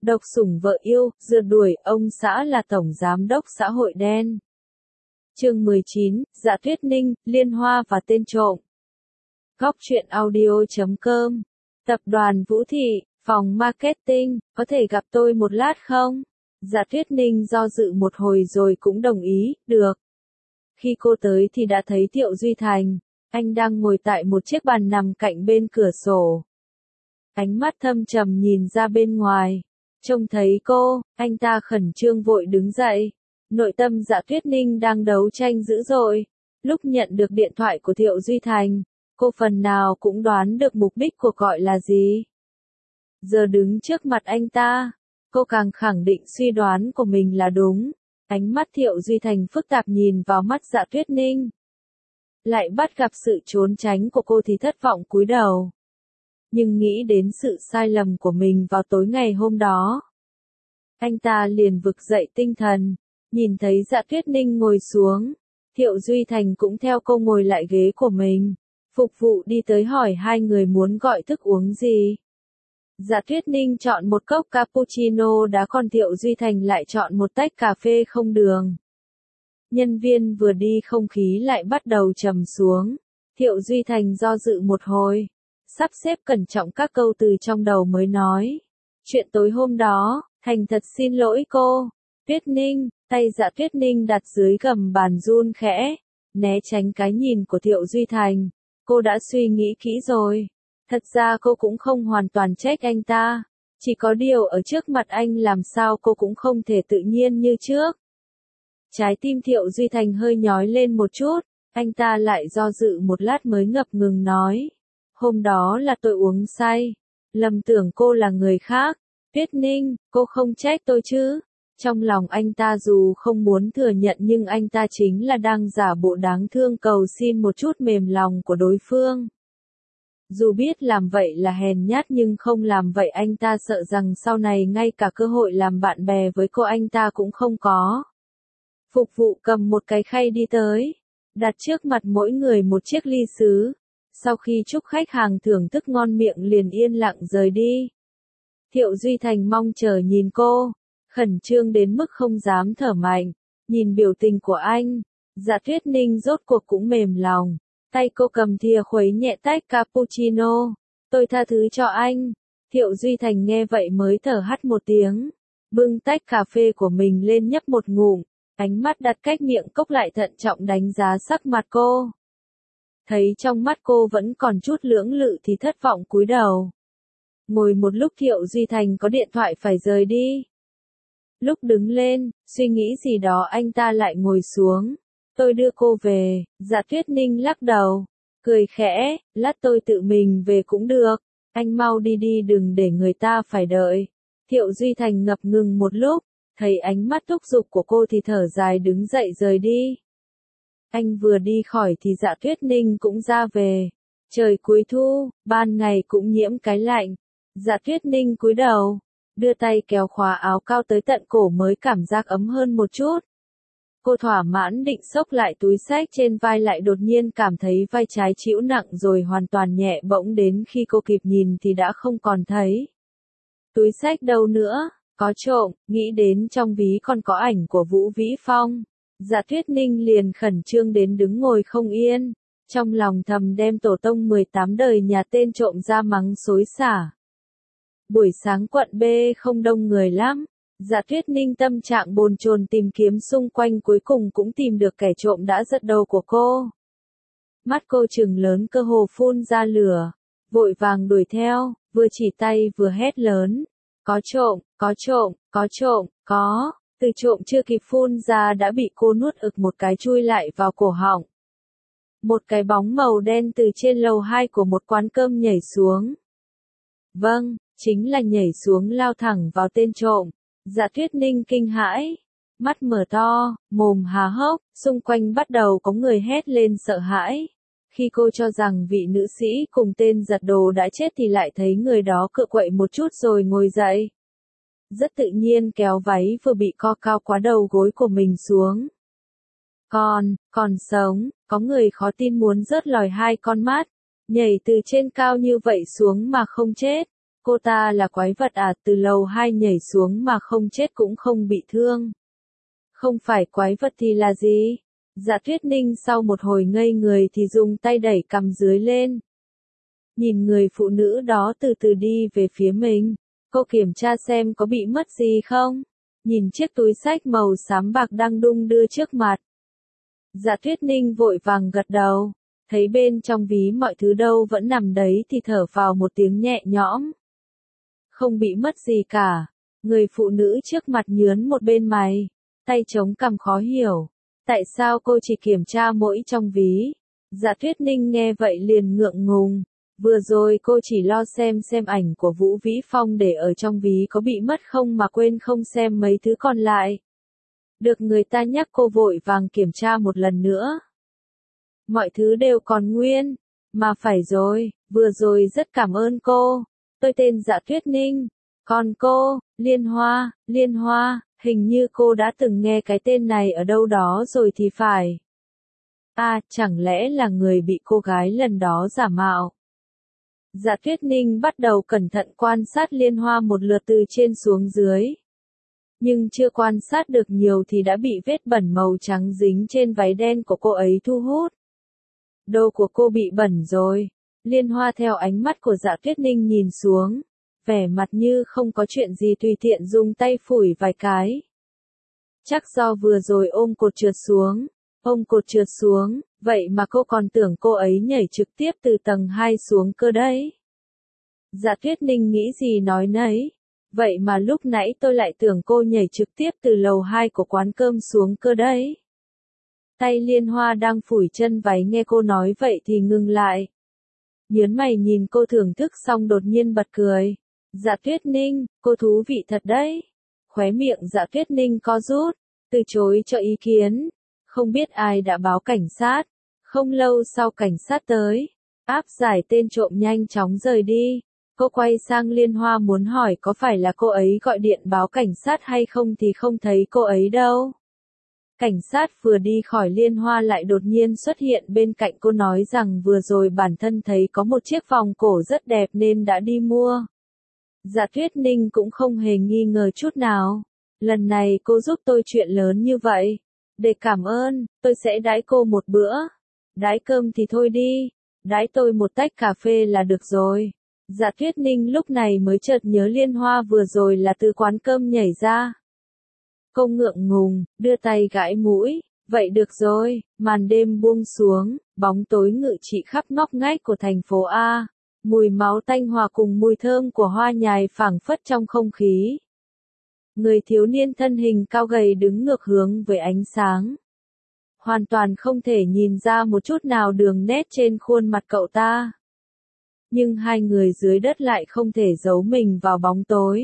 Độc sủng vợ yêu, rượt đuổi ông xã là tổng giám đốc xã hội đen. Chương 19, Dạ Tuyết Ninh, Liên Hoa và tên trộm. Góc truyện audio.com. Tập đoàn Vũ Thị, phòng marketing, có thể gặp tôi một lát không? Dạ Tuyết Ninh do dự một hồi rồi cũng đồng ý, được. Khi cô tới thì đã thấy Thiệu Duy Thành, anh đang ngồi tại một chiếc bàn nằm cạnh bên cửa sổ. Ánh mắt thâm trầm nhìn ra bên ngoài. Trông thấy cô, anh ta khẩn trương vội đứng dậy. Nội tâm Dạ Tuyết Ninh đang đấu tranh dữ dội. Lúc nhận được điện thoại của Thiệu Duy Thành, cô phần nào cũng đoán được mục đích cuộc gọi là gì. Giờ đứng trước mặt anh ta, cô càng khẳng định suy đoán của mình là đúng. Ánh mắt Thiệu Duy Thành phức tạp nhìn vào mắt Dạ Tuyết Ninh. Lại bắt gặp sự trốn tránh của cô thì thất vọng cúi đầu. Nhưng nghĩ đến sự sai lầm của mình vào tối ngày hôm đó, anh ta liền vực dậy tinh thần. Nhìn thấy Dạ Tuyết Ninh ngồi xuống, Thiệu Duy Thành cũng theo cô ngồi lại ghế của mình. Phục vụ đi tới hỏi hai người muốn gọi thức uống gì. Dạ Tuyết Ninh chọn một cốc cappuccino đá, còn Thiệu Duy Thành lại chọn một tách cà phê không đường. Nhân viên vừa đi không khí lại bắt đầu trầm xuống. Thiệu Duy Thành do dự một hồi, sắp xếp cẩn trọng các câu từ trong đầu mới nói. Chuyện tối hôm đó, Thành thật xin lỗi cô. Tuyết Ninh, tay Dạ Tuyết Ninh đặt dưới gầm bàn run khẽ, né tránh cái nhìn của Thiệu Duy Thành. Cô đã suy nghĩ kỹ rồi. Thật ra cô cũng không hoàn toàn trách anh ta. Chỉ có điều ở trước mặt anh làm sao cô cũng không thể tự nhiên như trước. Trái tim Thiệu Duy Thành hơi nhói lên một chút, anh ta lại do dự một lát mới ngập ngừng nói. Hôm đó là tôi uống say, lầm tưởng cô là người khác. Tuyết Ninh, cô không trách tôi chứ? Trong lòng anh ta dù không muốn thừa nhận nhưng anh ta chính là đang giả bộ đáng thương cầu xin một chút mềm lòng của đối phương. Dù biết làm vậy là hèn nhát nhưng không làm vậy anh ta sợ rằng sau này ngay cả cơ hội làm bạn bè với cô anh ta cũng không có. Phục vụ cầm một cái khay đi tới, đặt trước mặt mỗi người một chiếc ly sứ. Sau khi chúc khách hàng thưởng thức ngon miệng liền yên lặng rời đi. Thiệu Duy Thành mong chờ nhìn cô, khẩn trương đến mức không dám thở mạnh. Nhìn biểu tình của anh, Dạ Tuyết Ninh rốt cuộc cũng mềm lòng. Tay cô cầm thìa khuấy nhẹ tách cappuccino. Tôi tha thứ cho anh. Thiệu Duy Thành nghe vậy mới thở hắt một tiếng. Bưng tách cà phê của mình lên nhấp một ngụm. Ánh mắt đặt cách miệng cốc lại thận trọng đánh giá sắc mặt cô. Thấy trong mắt cô vẫn còn chút lưỡng lự thì thất vọng cúi đầu. Ngồi một lúc Thiệu Duy Thành có điện thoại phải rời đi. Lúc đứng lên, suy nghĩ gì đó anh ta lại ngồi xuống. Tôi đưa cô về. Dạ Tuyết Ninh lắc đầu, cười khẽ, lát tôi tự mình về cũng được. Anh mau đi đi, đừng để người ta phải đợi. Thiệu Duy Thành ngập ngừng một lúc, thấy ánh mắt thúc giục của cô thì thở dài đứng dậy rời đi. Anh vừa đi khỏi thì Dạ Tuyết Ninh cũng ra về. Trời cuối thu, ban ngày cũng nhiễm cái lạnh. Dạ Tuyết Ninh cúi đầu, đưa tay kéo khóa áo cao tới tận cổ mới cảm giác ấm hơn một chút. Cô thỏa mãn định xốc lại túi xách trên vai, lại đột nhiên cảm thấy vai trái chịu nặng rồi hoàn toàn nhẹ bỗng đến khi cô kịp nhìn thì đã không còn thấy. Túi xách đâu nữa, có trộm, nghĩ đến trong ví còn có ảnh của Vũ Vĩ Phong. Dạ Tuyết Ninh liền khẩn trương đến đứng ngồi không yên, trong lòng thầm đem tổ tông 18 đời nhà tên trộm ra mắng xối xả. Buổi sáng quận B không đông người lắm. Dạ Tuyết Ninh tâm trạng bồn chồn tìm kiếm xung quanh cuối cùng cũng tìm được kẻ trộm đã giật đầu của cô. Mắt cô trừng lớn cơ hồ phun ra lửa, vội vàng đuổi theo, vừa chỉ tay vừa hét lớn. Có trộm, có trộm, có trộm, có. Từ trộm chưa kịp phun ra đã bị cô nuốt ực một cái chui lại vào cổ họng. Một cái bóng màu đen từ trên lầu 2 của một quán cơm nhảy xuống. Vâng, chính là nhảy xuống lao thẳng vào tên trộm. Dạ Tuyết Ninh kinh hãi, mắt mở to, mồm há hốc, xung quanh bắt đầu có người hét lên sợ hãi. Khi cô cho rằng vị nữ sĩ cùng tên giật đồ đã chết thì lại thấy người đó cựa quậy một chút rồi ngồi dậy. Rất tự nhiên kéo váy vừa bị co cao quá đầu gối của mình xuống. Còn sống, có người khó tin muốn rớt lòi hai con mắt, nhảy từ trên cao như vậy xuống mà không chết. Cô ta là quái vật à, từ lầu 2 nhảy xuống mà không chết cũng không bị thương. Không phải quái vật thì là gì? Dạ Tuyết Ninh sau một hồi ngây người thì dùng tay đẩy cằm dưới lên. Nhìn người phụ nữ đó từ từ đi về phía mình. Cô kiểm tra xem có bị mất gì không? Nhìn chiếc túi xách màu xám bạc đang đung đưa trước mặt. Dạ Tuyết Ninh vội vàng gật đầu. Thấy bên trong ví mọi thứ đâu vẫn nằm đấy thì thở vào một tiếng nhẹ nhõm. Không bị mất gì cả. Người phụ nữ trước mặt nhướn một bên mày. Tay chống cằm khó hiểu. Tại sao cô chỉ kiểm tra mỗi trong ví? Dạ Tuyết Ninh nghe vậy liền ngượng ngùng. Vừa rồi cô chỉ lo xem ảnh của Vũ Vĩ Phong để ở trong ví có bị mất không mà quên không xem mấy thứ còn lại. Được người ta nhắc cô vội vàng kiểm tra một lần nữa. Mọi thứ đều còn nguyên. Mà phải rồi, vừa rồi rất cảm ơn cô. Tôi tên Dạ Tuyết Ninh. Còn cô, Liên Hoa, hình như cô đã từng nghe cái tên này ở đâu đó rồi thì phải. À, chẳng lẽ là người bị cô gái lần đó giả mạo? Dạ Tuyết Ninh bắt đầu cẩn thận quan sát Liên Hoa một lượt từ trên xuống dưới. Nhưng chưa quan sát được nhiều thì đã bị vết bẩn màu trắng dính trên váy đen của cô ấy thu hút. Đồ của cô bị bẩn rồi. Liên Hoa theo ánh mắt của Dạ Tuyết Ninh nhìn xuống. Vẻ mặt như không có chuyện gì tùy tiện dùng tay phủi vài cái. Chắc do vừa rồi ôm cột trượt xuống, vậy mà cô còn tưởng cô ấy nhảy trực tiếp từ tầng 2 xuống cơ đấy. Dạ Tuyết Ninh nghĩ gì nói nấy. Vậy mà lúc nãy tôi lại tưởng cô nhảy trực tiếp từ lầu 2 của quán cơm xuống cơ đấy. Tay Liên Hoa đang phủi chân váy nghe cô nói vậy thì ngừng lại. Nhớn mày nhìn cô thưởng thức xong đột nhiên bật cười. Dạ Tuyết Ninh, cô thú vị thật đấy. Khóe miệng Dạ Tuyết Ninh co rút, từ chối cho ý kiến. Không biết ai đã báo cảnh sát. Không lâu sau cảnh sát tới, áp giải tên trộm nhanh chóng rời đi. Cô quay sang Liên Hoa muốn hỏi có phải là cô ấy gọi điện báo cảnh sát hay không thì không thấy cô ấy đâu. Cảnh sát vừa đi khỏi Liên Hoa lại đột nhiên xuất hiện bên cạnh cô nói rằng vừa rồi bản thân thấy có một chiếc vòng cổ rất đẹp nên đã đi mua. Dạ Tuyết Ninh cũng không hề nghi ngờ chút nào. Lần này cô giúp tôi chuyện lớn như vậy. Để cảm ơn, tôi sẽ đãi cô một bữa. Đãi cơm thì thôi đi. Đãi tôi một tách cà phê là được rồi. Dạ Tuyết Ninh lúc này mới chợt nhớ Liên Hoa vừa rồi là từ quán cơm nhảy ra. Cô ngượng ngùng, đưa tay gãi mũi. Vậy được rồi, màn đêm buông xuống, bóng tối ngự trị khắp ngóc ngách của thành phố A. Mùi máu tanh hòa cùng mùi thơm của hoa nhài phảng phất trong không khí. Người thiếu niên thân hình cao gầy đứng ngược hướng với ánh sáng. Hoàn toàn không thể nhìn ra một chút nào đường nét trên khuôn mặt cậu ta. Nhưng hai người dưới đất lại không thể giấu mình vào bóng tối.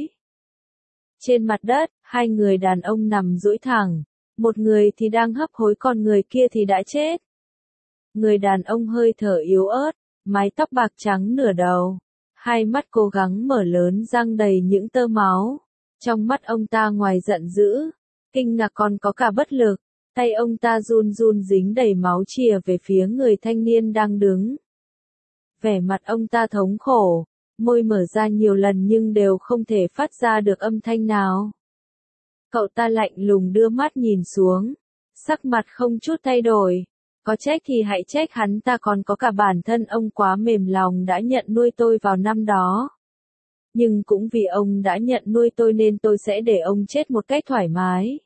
Trên mặt đất, hai người đàn ông nằm duỗi thẳng. Một người thì đang hấp hối còn người kia thì đã chết. Người đàn ông hơi thở yếu ớt, mái tóc bạc trắng nửa đầu. Hai mắt cố gắng mở lớn răng đầy những tơ máu. Trong mắt ông ta ngoài giận dữ, kinh ngạc còn có cả bất lực. Tay ông ta run run dính đầy máu chìa về phía người thanh niên đang đứng. Vẻ mặt ông ta thống khổ, môi mở ra nhiều lần nhưng đều không thể phát ra được âm thanh nào. Cậu ta lạnh lùng đưa mắt nhìn xuống, sắc mặt không chút thay đổi. Có trách thì hãy trách hắn ta còn có cả bản thân ông quá mềm lòng đã nhận nuôi tôi vào năm đó. Nhưng cũng vì ông đã nhận nuôi tôi nên tôi sẽ để ông chết một cách thoải mái.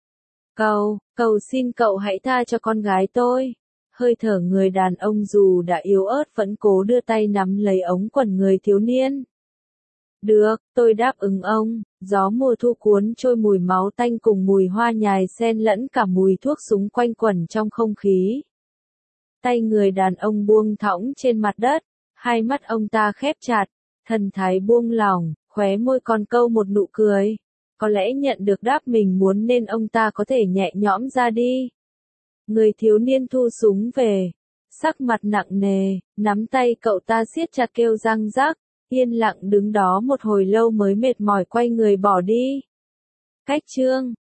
Cầu xin cậu hãy tha cho con gái tôi. Hơi thở người đàn ông dù đã yếu ớt vẫn cố đưa tay nắm lấy ống quần người thiếu niên. Được, tôi đáp ứng ông. Gió mùa thu cuốn trôi mùi máu tanh cùng mùi hoa nhài xen lẫn cả mùi thuốc súng quanh quẩn trong không khí. Tay người đàn ông buông thõng trên mặt đất, hai mắt ông ta khép chặt, thần thái buông lỏng, khóe môi còn câu một nụ cười. Có lẽ nhận được đáp mình muốn nên ông ta có thể nhẹ nhõm ra đi. Người thiếu niên thu súng về, sắc mặt nặng nề, nắm tay cậu ta siết chặt kêu răng rắc, yên lặng đứng đó một hồi lâu mới mệt mỏi quay người bỏ đi. Cách chương